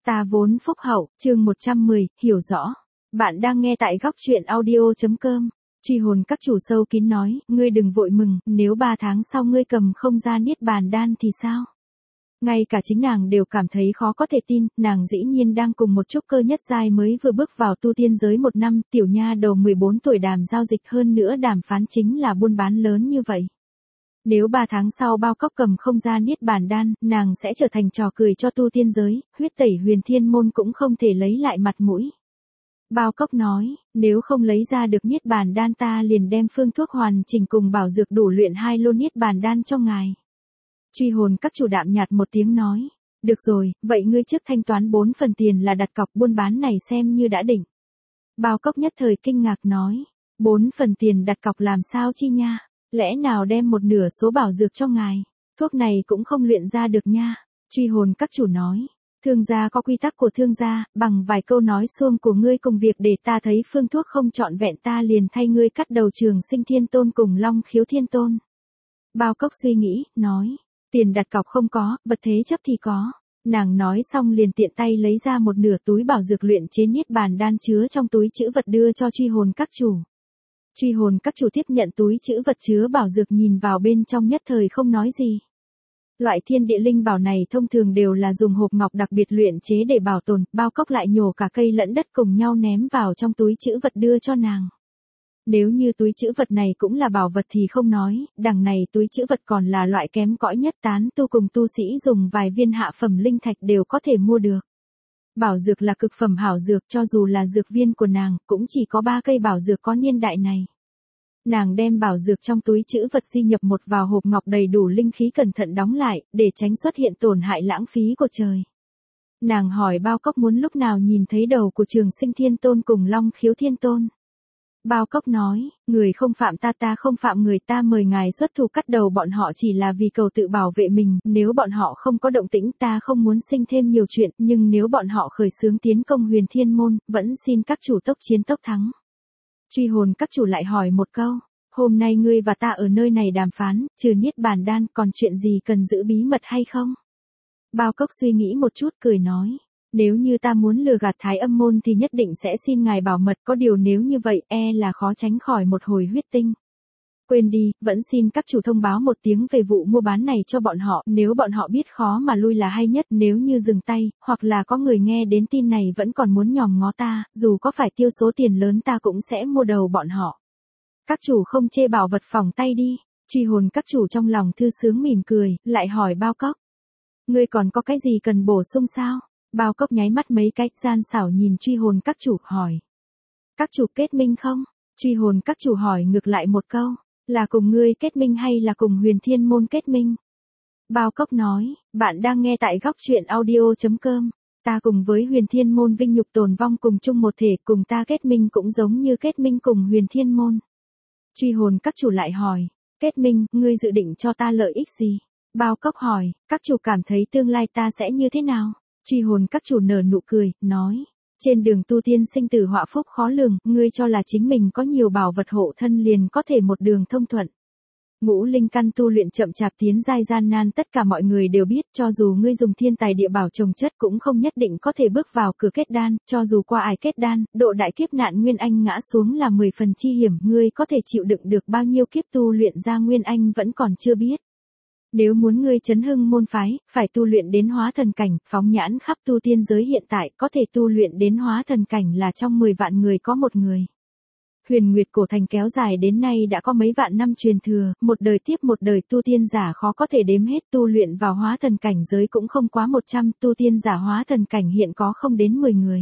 Ta vốn phúc hậu, chương 110, hiểu rõ. Bạn đang nghe tại góc truyện audio.com. Truy hồn các chủ sâu kín nói, ngươi đừng vội mừng, nếu 3 tháng sau ngươi cầm không ra niết bàn đan thì sao? Ngay cả chính nàng đều cảm thấy khó có thể tin, nàng dĩ nhiên đang cùng một trúc cơ nhất giai mới vừa bước vào tu tiên giới 1 năm, tiểu nha đầu 14 tuổi đàm giao dịch hơn nữa đàm phán chính là buôn bán lớn như vậy. Nếu 3 tháng sau bao cốc cầm không ra niết bàn đan, nàng sẽ trở thành trò cười cho tu tiên giới, huyết tẩy huyền thiên môn cũng không thể lấy lại mặt mũi. Bao cốc nói, nếu không lấy ra được niết bàn đan ta liền đem phương thuốc hoàn chỉnh cùng bảo dược đủ luyện 2 lô niết bàn đan cho ngài. Truy hồn các chủ đạm nhạt một tiếng nói, được rồi, vậy ngươi trước thanh toán 4 phần tiền là đặt cọc buôn bán này xem như đã định. Bao cốc nhất thời kinh ngạc nói, 4 phần tiền đặt cọc làm sao chi nha? Lẽ nào đem một nửa số bảo dược cho ngài, thuốc này cũng không luyện ra được nha. Truy hồn các chủ nói, thương gia có quy tắc của thương gia, bằng vài câu nói xuông của ngươi cùng việc để ta thấy phương thuốc không trọn vẹn ta liền thay ngươi cắt đầu Trường Sinh Thiên Tôn cùng Long Khiếu Thiên Tôn. Bao cốc suy nghĩ, nói, tiền đặt cọc không có, vật thế chấp thì có. Nàng nói xong liền tiện tay lấy ra một nửa túi bảo dược luyện chế niết bàn đan chứa trong túi trữ vật đưa cho truy hồn các chủ. Truy hồn các chủ tiếp nhận túi trữ vật chứa bảo dược nhìn vào bên trong nhất thời không nói gì. Loại thiên địa linh bảo này thông thường đều là dùng hộp ngọc đặc biệt luyện chế để bảo tồn, bao cốc lại nhổ cả cây lẫn đất cùng nhau ném vào trong túi trữ vật đưa cho nàng. Nếu như túi trữ vật này cũng là bảo vật thì không nói, đằng này túi trữ vật còn là loại kém cỏi nhất tán tu cùng tu sĩ dùng vài viên hạ phẩm linh thạch đều có thể mua được. Bảo dược là cực phẩm hảo dược cho dù là dược viên của nàng, cũng chỉ có 3 cây bảo dược có niên đại này. Nàng đem bảo dược trong túi trữ vật di nhập một vào hộp ngọc đầy đủ linh khí cẩn thận đóng lại, để tránh xuất hiện tổn hại lãng phí của trời. Nàng hỏi bao cốc muốn lúc nào nhìn thấy đầu của Trường Sinh Thiên Tôn cùng Long Khiếu Thiên Tôn. Bao cốc nói, người không phạm ta ta không phạm người ta mời ngài xuất thủ cắt đầu bọn họ chỉ là vì cầu tự bảo vệ mình, nếu bọn họ không có động tĩnh ta không muốn sinh thêm nhiều chuyện, nhưng nếu bọn họ khởi xướng tiến công huyền thiên môn, vẫn xin các chủ tốc chiến tốc thắng. Truy hồn các chủ lại hỏi một câu, hôm nay ngươi và ta ở nơi này đàm phán, trừ niết bàn đan còn chuyện gì cần giữ bí mật hay không? Bao cốc suy nghĩ một chút cười nói. Nếu như ta muốn lừa gạt Thái Âm môn thì nhất định sẽ xin ngài bảo mật, có điều nếu như vậy là khó tránh khỏi một hồi huyết tinh. Quên đi, vẫn xin các chủ thông báo một tiếng về vụ mua bán này cho bọn họ, nếu bọn họ biết khó mà lui là hay nhất, nếu như dừng tay, hoặc là có người nghe đến tin này vẫn còn muốn nhòm ngó ta, dù có phải tiêu số tiền lớn ta cũng sẽ mua đầu bọn họ. Các chủ không chê bảo vật phòng tay đi. Truy hồn các chủ trong lòng thư sướng mỉm cười, lại hỏi bao cốc. Ngươi còn có cái gì cần bổ sung sao? Bao cốc nháy mắt mấy cái, gian xảo nhìn truy hồn các chủ hỏi. Các chủ kết minh không? Truy hồn các chủ hỏi ngược lại một câu, là cùng ngươi kết minh hay là cùng huyền thiên môn kết minh? Bao cốc nói, bạn đang nghe tại góc truyện audio.com, ta cùng với huyền thiên môn vinh nhục tồn vong cùng chung một thể, cùng ta kết minh cũng giống như kết minh cùng huyền thiên môn. Truy hồn các chủ lại hỏi, kết minh, ngươi dự định cho ta lợi ích gì? Bao cốc hỏi, các chủ cảm thấy tương lai ta sẽ như thế nào? Truy hồn các chủ nở nụ cười, nói, trên đường tu tiên sinh tử họa phúc khó lường, ngươi cho là chính mình có nhiều bảo vật hộ thân liền có thể một đường thông thuận. Ngũ linh căn tu luyện chậm chạp tiến giai gian nan tất cả mọi người đều biết, cho dù ngươi dùng thiên tài địa bảo trồng chất cũng không nhất định có thể bước vào cửa kết đan, cho dù qua ải kết đan, độ đại kiếp nạn Nguyên Anh ngã xuống là 10 phần chi hiểm, ngươi có thể chịu đựng được bao nhiêu kiếp tu luyện ra Nguyên Anh vẫn còn chưa biết. Nếu muốn ngươi chấn hưng môn phái, phải tu luyện đến hóa thần cảnh, phóng nhãn khắp tu tiên giới hiện tại có thể tu luyện đến hóa thần cảnh là trong 10 vạn người có một người. Huyền Nguyệt cổ thành kéo dài đến nay đã có mấy vạn năm truyền thừa, một đời tiếp một đời tu tiên giả khó có thể đếm hết, tu luyện vào hóa thần cảnh giới cũng không quá 100, tu tiên giả hóa thần cảnh hiện có không đến 10 người.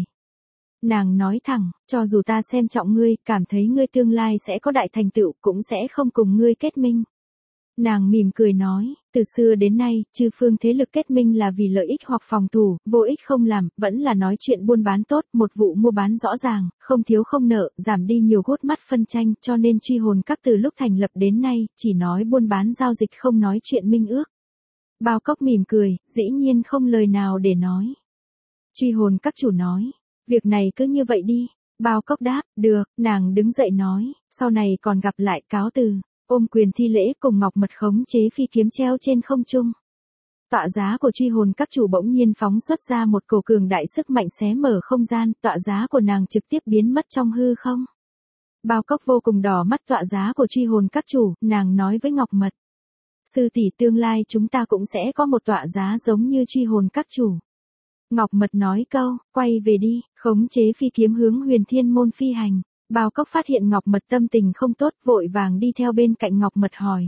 Nàng nói thẳng, cho dù ta xem trọng ngươi, cảm thấy ngươi tương lai sẽ có đại thành tựu, cũng sẽ không cùng ngươi kết minh. Nàng mỉm cười nói, từ xưa đến nay, chư phương thế lực kết minh là vì lợi ích hoặc phòng thủ, vô ích không làm, vẫn là nói chuyện buôn bán tốt, một vụ mua bán rõ ràng, không thiếu không nợ, giảm đi nhiều gút mắt phân tranh, cho nên truy hồn các từ lúc thành lập đến nay, chỉ nói buôn bán giao dịch không nói chuyện minh ước. Bao cốc mỉm cười, dĩ nhiên không lời nào để nói. Truy hồn các chủ nói, việc này cứ như vậy đi. Bao cốc đáp, được, nàng đứng dậy nói, sau này còn gặp lại, cáo từ. Ôm quyền thi lễ cùng ngọc mật khống chế phi kiếm treo trên không trung. Tọa giá của truy hồn các chủ bỗng nhiên phóng xuất ra một cổ cường đại sức mạnh xé mở không gian, tọa giá của nàng trực tiếp biến mất trong hư không. Bao Cốc vô cùng đỏ mắt tọa giá của truy hồn các chủ, nàng nói với Ngọc Mật. Sư tỷ, tương lai chúng ta cũng sẽ có một tọa giá giống như truy hồn các chủ. Ngọc Mật nói câu, quay về đi, khống chế phi kiếm hướng Huyền Thiên Môn phi hành. Bao Cốc phát hiện Ngọc Mật tâm tình không tốt, vội vàng đi theo bên cạnh Ngọc Mật hỏi.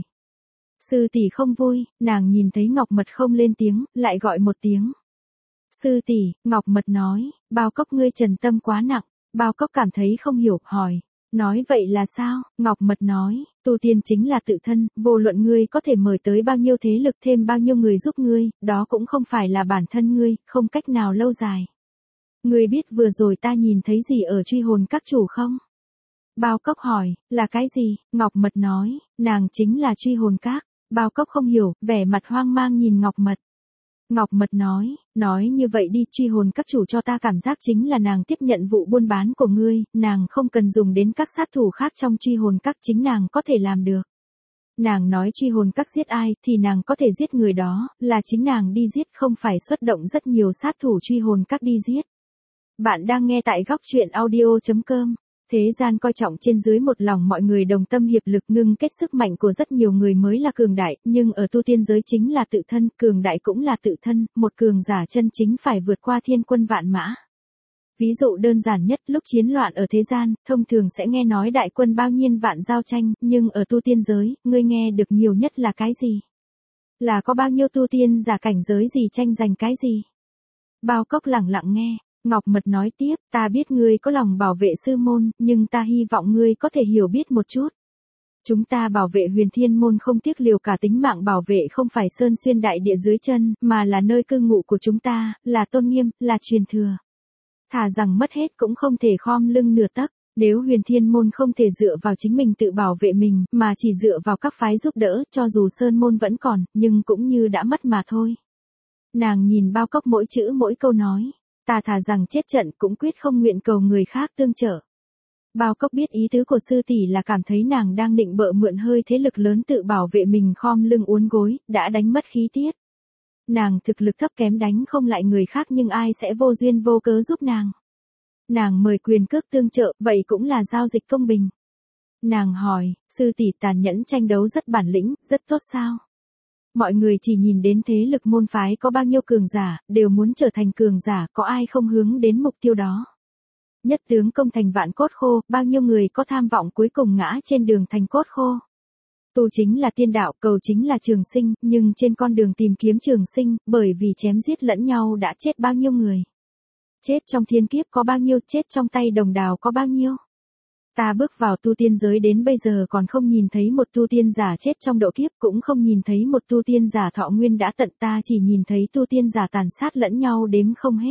Sư tỷ không vui, nàng nhìn thấy Ngọc Mật không lên tiếng, lại gọi một tiếng. Sư tỷ, Ngọc Mật nói, Bao Cốc ngươi trần tâm quá nặng. Bao Cốc cảm thấy không hiểu, hỏi. Nói vậy là sao? Ngọc Mật nói, tu tiên chính là tự thân, vô luận ngươi có thể mời tới bao nhiêu thế lực, thêm bao nhiêu người giúp ngươi, đó cũng không phải là bản thân ngươi, không cách nào lâu dài. Ngươi biết vừa rồi ta nhìn thấy gì ở truy hồn các chủ không? Bao Cốc hỏi, là cái gì? Ngọc Mật nói, nàng chính là truy hồn các. Bao Cốc không hiểu, vẻ mặt hoang mang nhìn Ngọc Mật. Ngọc Mật nói như vậy đi, truy hồn các chủ cho ta cảm giác chính là nàng tiếp nhận vụ buôn bán của ngươi, nàng không cần dùng đến các sát thủ khác trong truy hồn các, chính nàng có thể làm được. Nàng nói truy hồn các giết ai thì nàng có thể giết người đó, là chính nàng đi giết, không phải xuất động rất nhiều sát thủ truy hồn các đi giết. Bạn đang nghe tại góc truyện audio.com. Thế gian coi trọng trên dưới một lòng, mọi người đồng tâm hiệp lực, ngưng kết sức mạnh của rất nhiều người mới là cường đại, nhưng ở tu tiên giới chính là tự thân, cường đại cũng là tự thân, một cường giả chân chính phải vượt qua thiên quân vạn mã. Ví dụ đơn giản nhất, lúc chiến loạn ở thế gian, thông thường sẽ nghe nói đại quân bao nhiêu vạn giao tranh, nhưng ở tu tiên giới, ngươi nghe được nhiều nhất là cái gì? Là có bao nhiêu tu tiên giả cảnh giới gì tranh giành cái gì? Bao Cốc lẳng lặng nghe. Ngọc Mật nói tiếp, ta biết ngươi có lòng bảo vệ sư môn, nhưng ta hy vọng ngươi có thể hiểu biết một chút. Chúng ta bảo vệ Huyền Thiên Môn không tiếc liều cả tính mạng bảo vệ không phải sơn xuyên đại địa dưới chân, mà là nơi cư ngụ của chúng ta, là tôn nghiêm, là truyền thừa. Thà rằng mất hết cũng không thể khom lưng nửa tấc. Nếu Huyền Thiên Môn không thể dựa vào chính mình tự bảo vệ mình, mà chỉ dựa vào các phái giúp đỡ, cho dù sơn môn vẫn còn, nhưng cũng như đã mất mà thôi. Nàng nhìn Bao Cốc mỗi chữ mỗi câu nói. Ta thà rằng chết trận cũng quyết không nguyện cầu người khác tương trợ. Bao Cốc biết ý tứ của sư tỷ là cảm thấy nàng đang định bợ mượn hơi thế lực lớn tự bảo vệ mình, khom lưng uốn gối, đã đánh mất khí tiết. Nàng thực lực thấp kém đánh không lại người khác, nhưng ai sẽ vô duyên vô cớ giúp nàng. Nàng mời quyền cước tương trợ, vậy cũng là giao dịch công bình. Nàng hỏi, sư tỷ tàn nhẫn tranh đấu rất bản lĩnh, rất tốt sao? Mọi người chỉ nhìn đến thế lực môn phái có bao nhiêu cường giả, đều muốn trở thành cường giả, có ai không hướng đến mục tiêu đó. Nhất tướng công thành vạn cốt khô, bao nhiêu người có tham vọng cuối cùng ngã trên đường thành cốt khô. Tu chính là tiên đạo, cầu chính là trường sinh, nhưng trên con đường tìm kiếm trường sinh, bởi vì chém giết lẫn nhau đã chết bao nhiêu người. Chết trong thiên kiếp có bao nhiêu, chết trong tay đồng đào có bao nhiêu. Ta bước vào tu tiên giới đến bây giờ còn không nhìn thấy một tu tiên giả chết trong độ kiếp, cũng không nhìn thấy một tu tiên giả thọ nguyên đã tận, ta chỉ nhìn thấy tu tiên giả tàn sát lẫn nhau đếm không hết.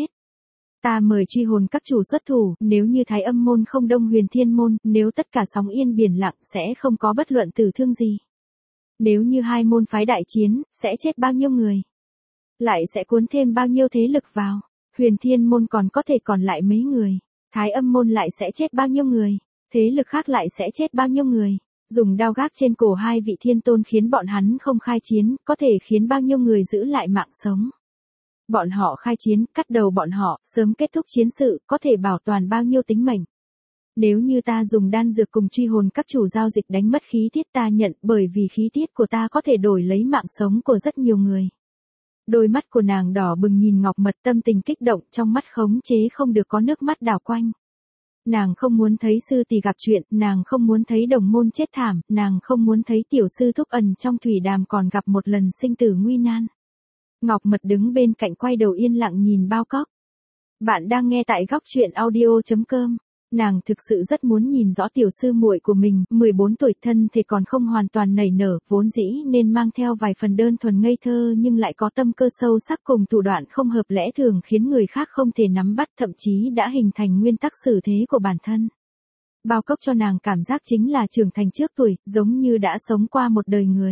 Ta mời truy hồn các chủ xuất thủ, nếu như Thái Âm môn không đông Huyền Thiên môn, nếu tất cả sóng yên biển lặng sẽ không có bất luận tử thương gì. Nếu như hai môn phái đại chiến, sẽ chết bao nhiêu người? Lại sẽ cuốn thêm bao nhiêu thế lực vào? Huyền Thiên môn còn có thể còn lại mấy người? Thái Âm môn lại sẽ chết bao nhiêu người? Thế lực khác lại sẽ chết bao nhiêu người? Dùng đao gác trên cổ hai vị thiên tôn khiến bọn hắn không khai chiến, có thể khiến bao nhiêu người giữ lại mạng sống? Bọn họ khai chiến, cắt đầu bọn họ, sớm kết thúc chiến sự, có thể bảo toàn bao nhiêu tính mệnh? Nếu như ta dùng đan dược cùng truy hồn các chủ giao dịch đánh mất khí tiết, ta nhận, bởi vì khí tiết của ta có thể đổi lấy mạng sống của rất nhiều người. Đôi mắt của nàng đỏ bừng nhìn Ngọc Mật, tâm tình kích động, trong mắt khống chế không được có nước mắt đảo quanh. Nàng không muốn thấy sư tỷ gặp chuyện, nàng không muốn thấy đồng môn chết thảm, nàng không muốn thấy tiểu sư thúc ẩn trong thủy đàm còn gặp một lần sinh tử nguy nan. Ngọc Mật đứng bên cạnh quay đầu yên lặng nhìn Bao Cốc. Bạn đang nghe tại góc truyện audio.com. Nàng thực sự rất muốn nhìn rõ tiểu sư muội của mình, 14 tuổi thân thì còn không hoàn toàn nảy nở, vốn dĩ nên mang theo vài phần đơn thuần ngây thơ nhưng lại có tâm cơ sâu sắc cùng thủ đoạn không hợp lẽ thường khiến người khác không thể nắm bắt, thậm chí đã hình thành nguyên tắc xử thế của bản thân. Bao Cốc cho nàng cảm giác chính là trưởng thành trước tuổi, giống như đã sống qua một đời người.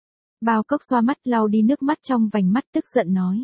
Bao Cốc xoa mắt lau đi nước mắt trong vành mắt, tức giận nói.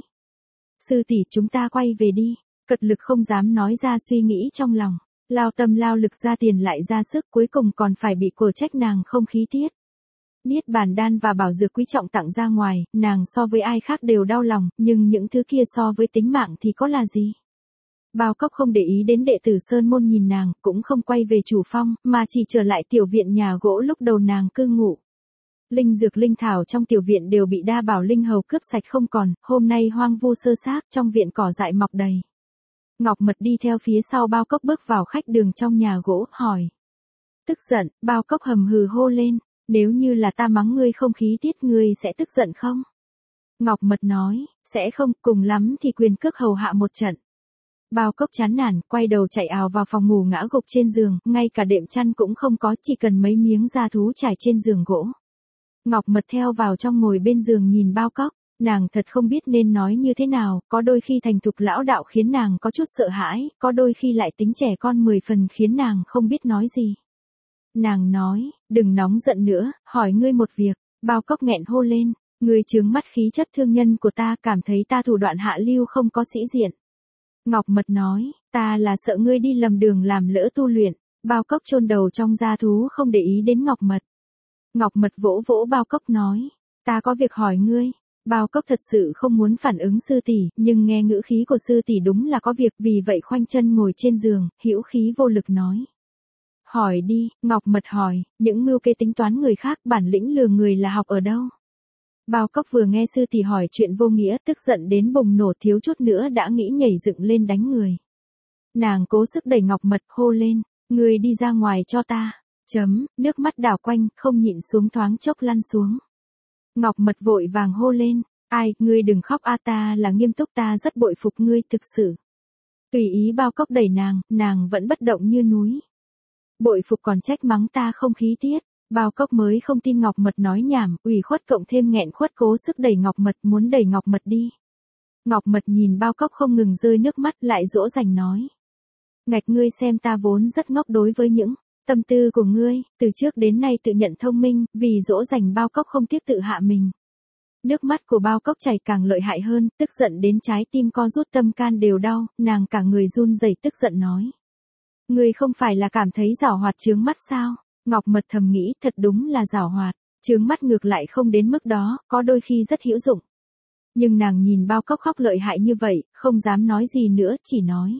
Sư tỷ, chúng ta quay về đi. Cật lực không dám nói ra suy nghĩ trong lòng. Lao tâm lao lực ra tiền lại ra sức, cuối cùng còn phải bị cổ trách nàng không khí tiết. Niết bàn đan và bảo dược quý trọng tặng ra ngoài, nàng so với ai khác đều đau lòng, nhưng những thứ kia so với tính mạng thì có là gì? Bao Cốc không để ý đến đệ tử Sơn Môn nhìn nàng, cũng không quay về chủ phong, mà chỉ trở lại tiểu viện nhà gỗ lúc đầu nàng cư ngụ. Linh dược linh thảo trong tiểu viện đều bị đa bảo linh hầu cướp sạch không còn, hôm nay hoang vu sơ xác, trong viện cỏ dại mọc đầy. Ngọc Mật đi theo phía sau Bao Cốc bước vào khách đường trong nhà gỗ, hỏi. Tức giận, Bao Cốc hầm hừ hô lên, nếu như là ta mắng ngươi không khí tiết ngươi sẽ tức giận không? Ngọc Mật nói, sẽ không, cùng lắm thì quyền cước hầu hạ một trận. Bao Cốc chán nản, quay đầu chạy ào vào phòng ngủ ngã gục trên giường, ngay cả đệm chăn cũng không có, chỉ cần mấy miếng da thú trải trên giường gỗ. Ngọc Mật theo vào trong ngồi bên giường nhìn Bao Cốc, nàng thật không biết nên nói như thế nào, có đôi khi thành thục lão đạo khiến nàng có chút sợ hãi, có đôi khi lại tính trẻ con 10 phần khiến nàng không biết nói gì. Nàng nói, đừng nóng giận nữa, hỏi ngươi một việc. Bao Cốc nghẹn hô lên, ngươi chướng mắt khí chất thương nhân của ta, cảm thấy ta thủ đoạn hạ lưu không có sĩ diện. Ngọc Mật nói, ta là sợ ngươi đi lầm đường làm lỡ tu luyện. Bao Cốc chôn đầu trong da thú không để ý đến Ngọc Mật. Ngọc Mật vỗ vỗ Bao Cốc nói, ta có việc hỏi ngươi. Bao Cốc thật sự không muốn phản ứng sư tỷ, nhưng nghe ngữ khí của sư tỷ đúng là có việc, vì vậy khoanh chân ngồi trên giường, hữu khí vô lực nói. Hỏi đi, Ngọc Mật hỏi, những mưu kê tính toán người khác, bản lĩnh lừa người là học ở đâu? Bao Cốc vừa nghe sư tỷ hỏi chuyện vô nghĩa, tức giận đến bùng nổ, thiếu chút nữa đã nghĩ nhảy dựng lên đánh người. Nàng cố sức đẩy Ngọc Mật, hô lên, ngươi đi ra ngoài cho ta. Nước mắt đảo quanh, không nhịn xuống, thoáng chốc lăn xuống. Ngọc Mật vội vàng hô lên, ai, ngươi đừng khóc a, ta là nghiêm túc, ta rất bội phục ngươi, thực sự. Tùy ý Bao Cốc đẩy nàng vẫn bất động như núi. Bội phục còn trách mắng ta không khí tiết. Bao Cốc mới không tin Ngọc Mật nói nhảm, ủy khuất cộng thêm nghẹn khuất, cố sức đẩy Ngọc Mật, muốn đẩy Ngọc Mật đi. Ngọc Mật nhìn Bao Cốc không ngừng rơi nước mắt, lại dỗ dành nói. Ngạch, ngươi xem ta vốn rất ngốc đối với những tâm tư của ngươi, từ trước đến nay tự nhận thông minh, vì dỗ dành Bao Cốc không tiếc tự hạ mình. Nước mắt của Bao Cốc chảy càng lợi hại hơn, tức giận đến trái tim co rút, tâm can đều đau, nàng cả người run rẩy tức giận nói. Ngươi không phải là cảm thấy giảo hoạt chướng mắt sao? Ngọc Mật thầm nghĩ, thật đúng là giảo hoạt, chướng mắt ngược lại không đến mức đó, có đôi khi rất hữu dụng. Nhưng nàng nhìn Bao Cốc khóc lợi hại như vậy, không dám nói gì nữa, chỉ nói.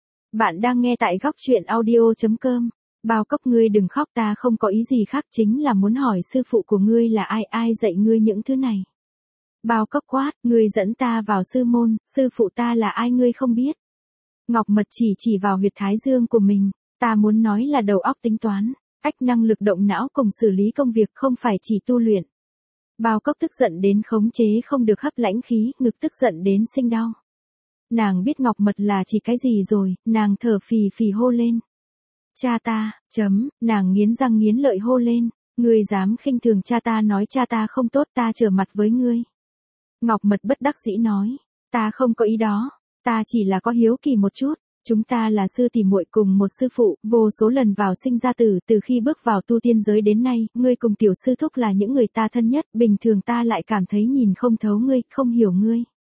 Bạn đang nghe tại góc truyện audio.com. Bao Cốc, ngươi đừng khóc, ta không có ý gì khác, chính là muốn hỏi sư phụ của ngươi là ai, ai dạy ngươi những thứ này. Bao Cốc quát, ngươi dẫn ta vào sư môn, sư phụ ta là ai ngươi không biết. Ngọc Mật chỉ vào huyệt thái dương của mình, ta muốn nói là đầu óc tính toán, năng lực động não cùng xử lý công việc, không phải chỉ tu luyện. Bao Cốc tức giận đến khống chế không được, hấp lãnh khí, ngực tức giận đến sinh đau. Nàng biết Ngọc Mật là chỉ cái gì rồi, nàng thở phì phì hô lên. Cha ta, nàng nghiến răng nghiến lợi hô lên, ngươi dám khinh thường cha ta, nói cha ta không tốt, ta trở mặt với ngươi. Ngọc Mật bất đắc dĩ nói, ta không có ý đó, ta chỉ là có hiếu kỳ một chút. Chúng ta là sư tỷ muội cùng một sư phụ, vô số lần vào sinh ra tử, từ khi bước vào tu tiên giới đến nay, ngươi cùng tiểu sư thúc là những người ta thân nhất, bình thường ta lại cảm thấy nhìn không thấu ngươi, không hiểu ngươi.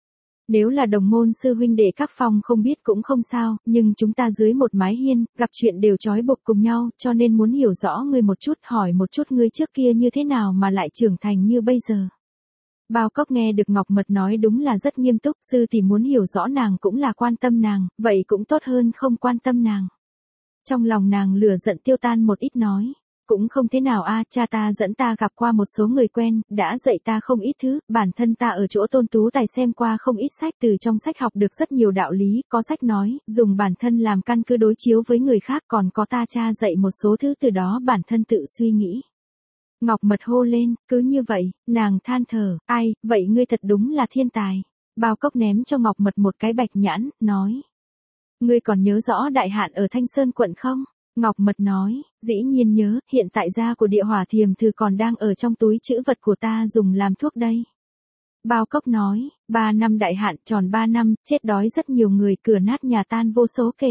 Nếu là đồng môn sư huynh đệ các phong không biết cũng không sao, nhưng chúng ta dưới một mái hiên, gặp chuyện đều trói buộc cùng nhau, cho nên muốn hiểu rõ ngươi một chút, hỏi một chút ngươi trước kia như thế nào mà lại trưởng thành như bây giờ. Bao Cốc nghe được Ngọc Mật nói đúng là rất nghiêm túc, sư tỷ muốn hiểu rõ nàng cũng là quan tâm nàng, vậy cũng tốt hơn không quan tâm nàng. Trong lòng nàng lửa giận tiêu tan một ít, nói, cũng không thế nào a, cha ta dẫn ta gặp qua một số người quen, đã dạy ta không ít thứ, bản thân ta ở chỗ Tôn Tú Tài xem qua không ít sách, từ trong sách học được rất nhiều đạo lý, có sách nói, dùng bản thân làm căn cứ đối chiếu với người khác, còn có ta cha dạy một số thứ, từ đó bản thân tự suy nghĩ. Ngọc Mật hô lên, cứ như vậy, nàng than thở, ai, vậy ngươi thật đúng là thiên tài. Bao Cốc ném cho Ngọc Mật một cái bạch nhãn, nói. Ngươi còn nhớ rõ đại hạn ở Thanh Sơn quận không? Ngọc Mật nói, dĩ nhiên nhớ, hiện tại da của địa hỏa thiềm thư còn đang ở trong túi trữ vật của ta dùng làm thuốc đây. Bao Cốc nói, 3 năm đại hạn, tròn 3 năm, chết đói rất nhiều người, cửa nát nhà tan vô số kể.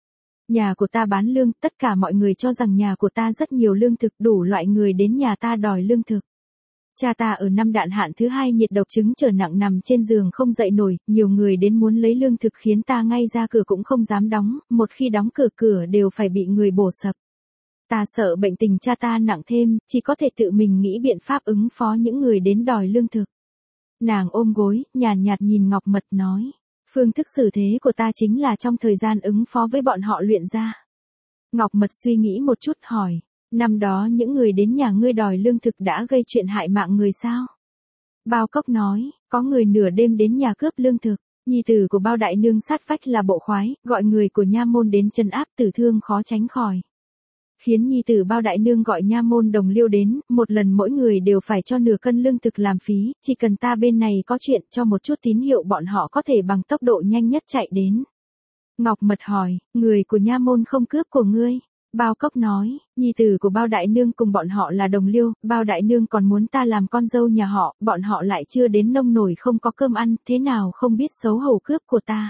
Nhà của ta bán lương, tất cả mọi người cho rằng nhà của ta rất nhiều lương thực, đủ loại người đến nhà ta đòi lương thực. Cha ta ở năm đạn hạn thứ 2 nhiệt độc chứng trở nặng nằm trên giường không dậy nổi, nhiều người đến muốn lấy lương thực khiến ta ngay ra cửa cũng không dám đóng, một khi đóng cửa đều phải bị người bổ sập. Ta sợ bệnh tình cha ta nặng thêm, chỉ có thể tự mình nghĩ biện pháp ứng phó những người đến đòi lương thực. Nàng ôm gối, nhàn nhạt nhìn Ngọc Mật nói. Phương thức xử thế của ta chính là trong thời gian ứng phó với bọn họ luyện ra. Ngọc Mật suy nghĩ một chút hỏi. Năm đó những người đến nhà ngươi đòi lương thực đã gây chuyện hại mạng người sao? Bao Cốc nói, có người nửa đêm đến nhà cướp lương thực. Nhi tử của Bao đại nương sát vách là Bộ Khoái, gọi người của nha môn đến trấn áp, tử thương khó tránh khỏi. Khiến nhi tử Bao đại nương gọi nha môn Đồng Liêu đến, một lần mỗi người đều phải cho nửa cân lương thực làm phí, chỉ cần ta bên này có chuyện cho một chút tín hiệu bọn họ có thể bằng tốc độ nhanh nhất chạy đến. Ngọc Mật hỏi, người của nha môn không cướp của ngươi? Bao Cốc nói, nhi tử của Bao đại nương cùng bọn họ là đồng liêu, Bao đại nương còn muốn ta làm con dâu nhà họ, bọn họ lại chưa đến nông nổi không có cơm ăn, thế nào không biết xấu hổ cướp của ta.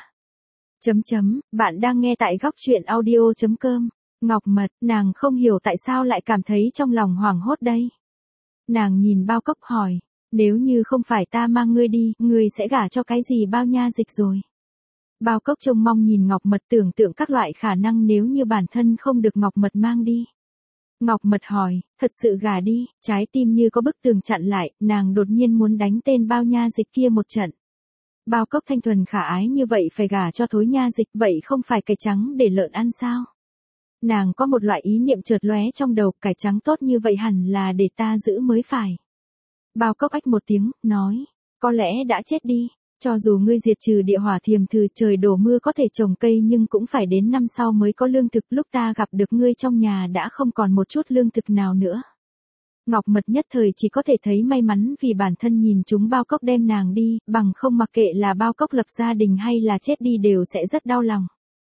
Bạn đang nghe tại góc truyện audio.com. Ngọc Mật, nàng không hiểu tại sao lại cảm thấy trong lòng hoảng hốt đây. Nàng nhìn Bao Cốc hỏi, nếu như không phải ta mang ngươi đi, ngươi sẽ gả cho cái gì Bao nha dịch rồi. Bao Cốc trông mong nhìn Ngọc Mật tưởng tượng các loại khả năng nếu như bản thân không được Ngọc Mật mang đi. Ngọc Mật hỏi, thật sự gả đi, trái tim như có bức tường chặn lại, nàng đột nhiên muốn đánh tên Bao nha dịch kia một trận. Bao Cốc thanh thuần khả ái như vậy phải gả cho thối nha dịch, vậy không phải cải trắng để lợn ăn sao? Nàng có một loại ý niệm chợt lóe trong đầu, cải trắng tốt như vậy hẳn là để ta giữ mới phải. Bao Cốc ách một tiếng, nói, có lẽ đã chết đi, cho dù ngươi diệt trừ địa hỏa thiềm thử trời đổ mưa có thể trồng cây nhưng cũng phải đến năm sau mới có lương thực, lúc ta gặp được ngươi trong nhà đã không còn một chút lương thực nào nữa. Ngọc Mật nhất thời chỉ có thể thấy may mắn vì bản thân nhìn chúng Bao Cốc đem nàng đi, bằng không mặc kệ là Bao Cốc lập gia đình hay là chết đi đều sẽ rất đau lòng.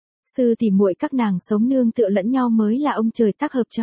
Sư tỷ muội các nàng sống nương tựa lẫn nhau mới là ông trời tác hợp cho.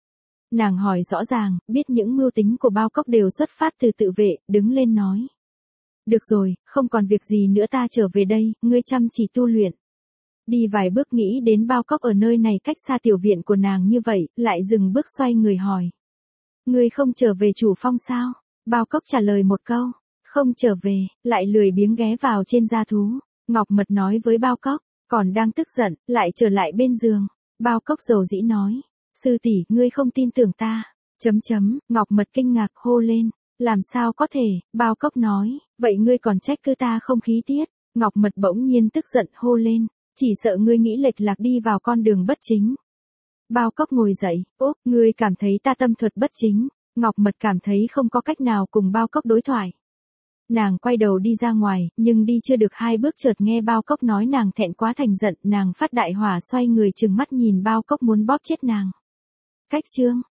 Nàng hỏi rõ ràng, biết những mưu tính của Bao Cốc đều xuất phát từ tự vệ, đứng lên nói. Được rồi, không còn việc gì nữa ta trở về đây, ngươi chăm chỉ tu luyện. Đi vài bước nghĩ đến Bao Cốc ở nơi này cách xa tiểu viện của nàng như vậy, lại dừng bước xoay người hỏi. Ngươi không trở về Chủ Phong sao? Bao Cốc trả lời một câu. Không trở về, lại lười biếng ghé vào trên gia thú. Ngọc Mật nói với Bao Cốc. Còn đang tức giận, lại trở lại bên giường. Bao Cốc dầu dĩ nói. Sư tỷ, ngươi không tin tưởng ta. Ngọc Mật kinh ngạc hô lên. Làm sao có thể, Bao Cốc nói. Vậy ngươi còn trách cứ ta không khí tiết. Ngọc Mật bỗng nhiên tức giận hô lên. Chỉ sợ ngươi nghĩ lệch lạc đi vào con đường bất chính. Bao Cốc ngồi dậy. Úp, ngươi cảm thấy ta tâm thuật bất chính. Ngọc Mật cảm thấy không có cách nào cùng Bao Cốc đối thoại. Nàng quay đầu đi ra ngoài, nhưng đi chưa được 2 bước chợt nghe Bao Cốc nói nàng thẹn quá thành giận, nàng phát đại hỏa xoay người trừng mắt nhìn Bao Cốc muốn bóp chết nàng. Cách chương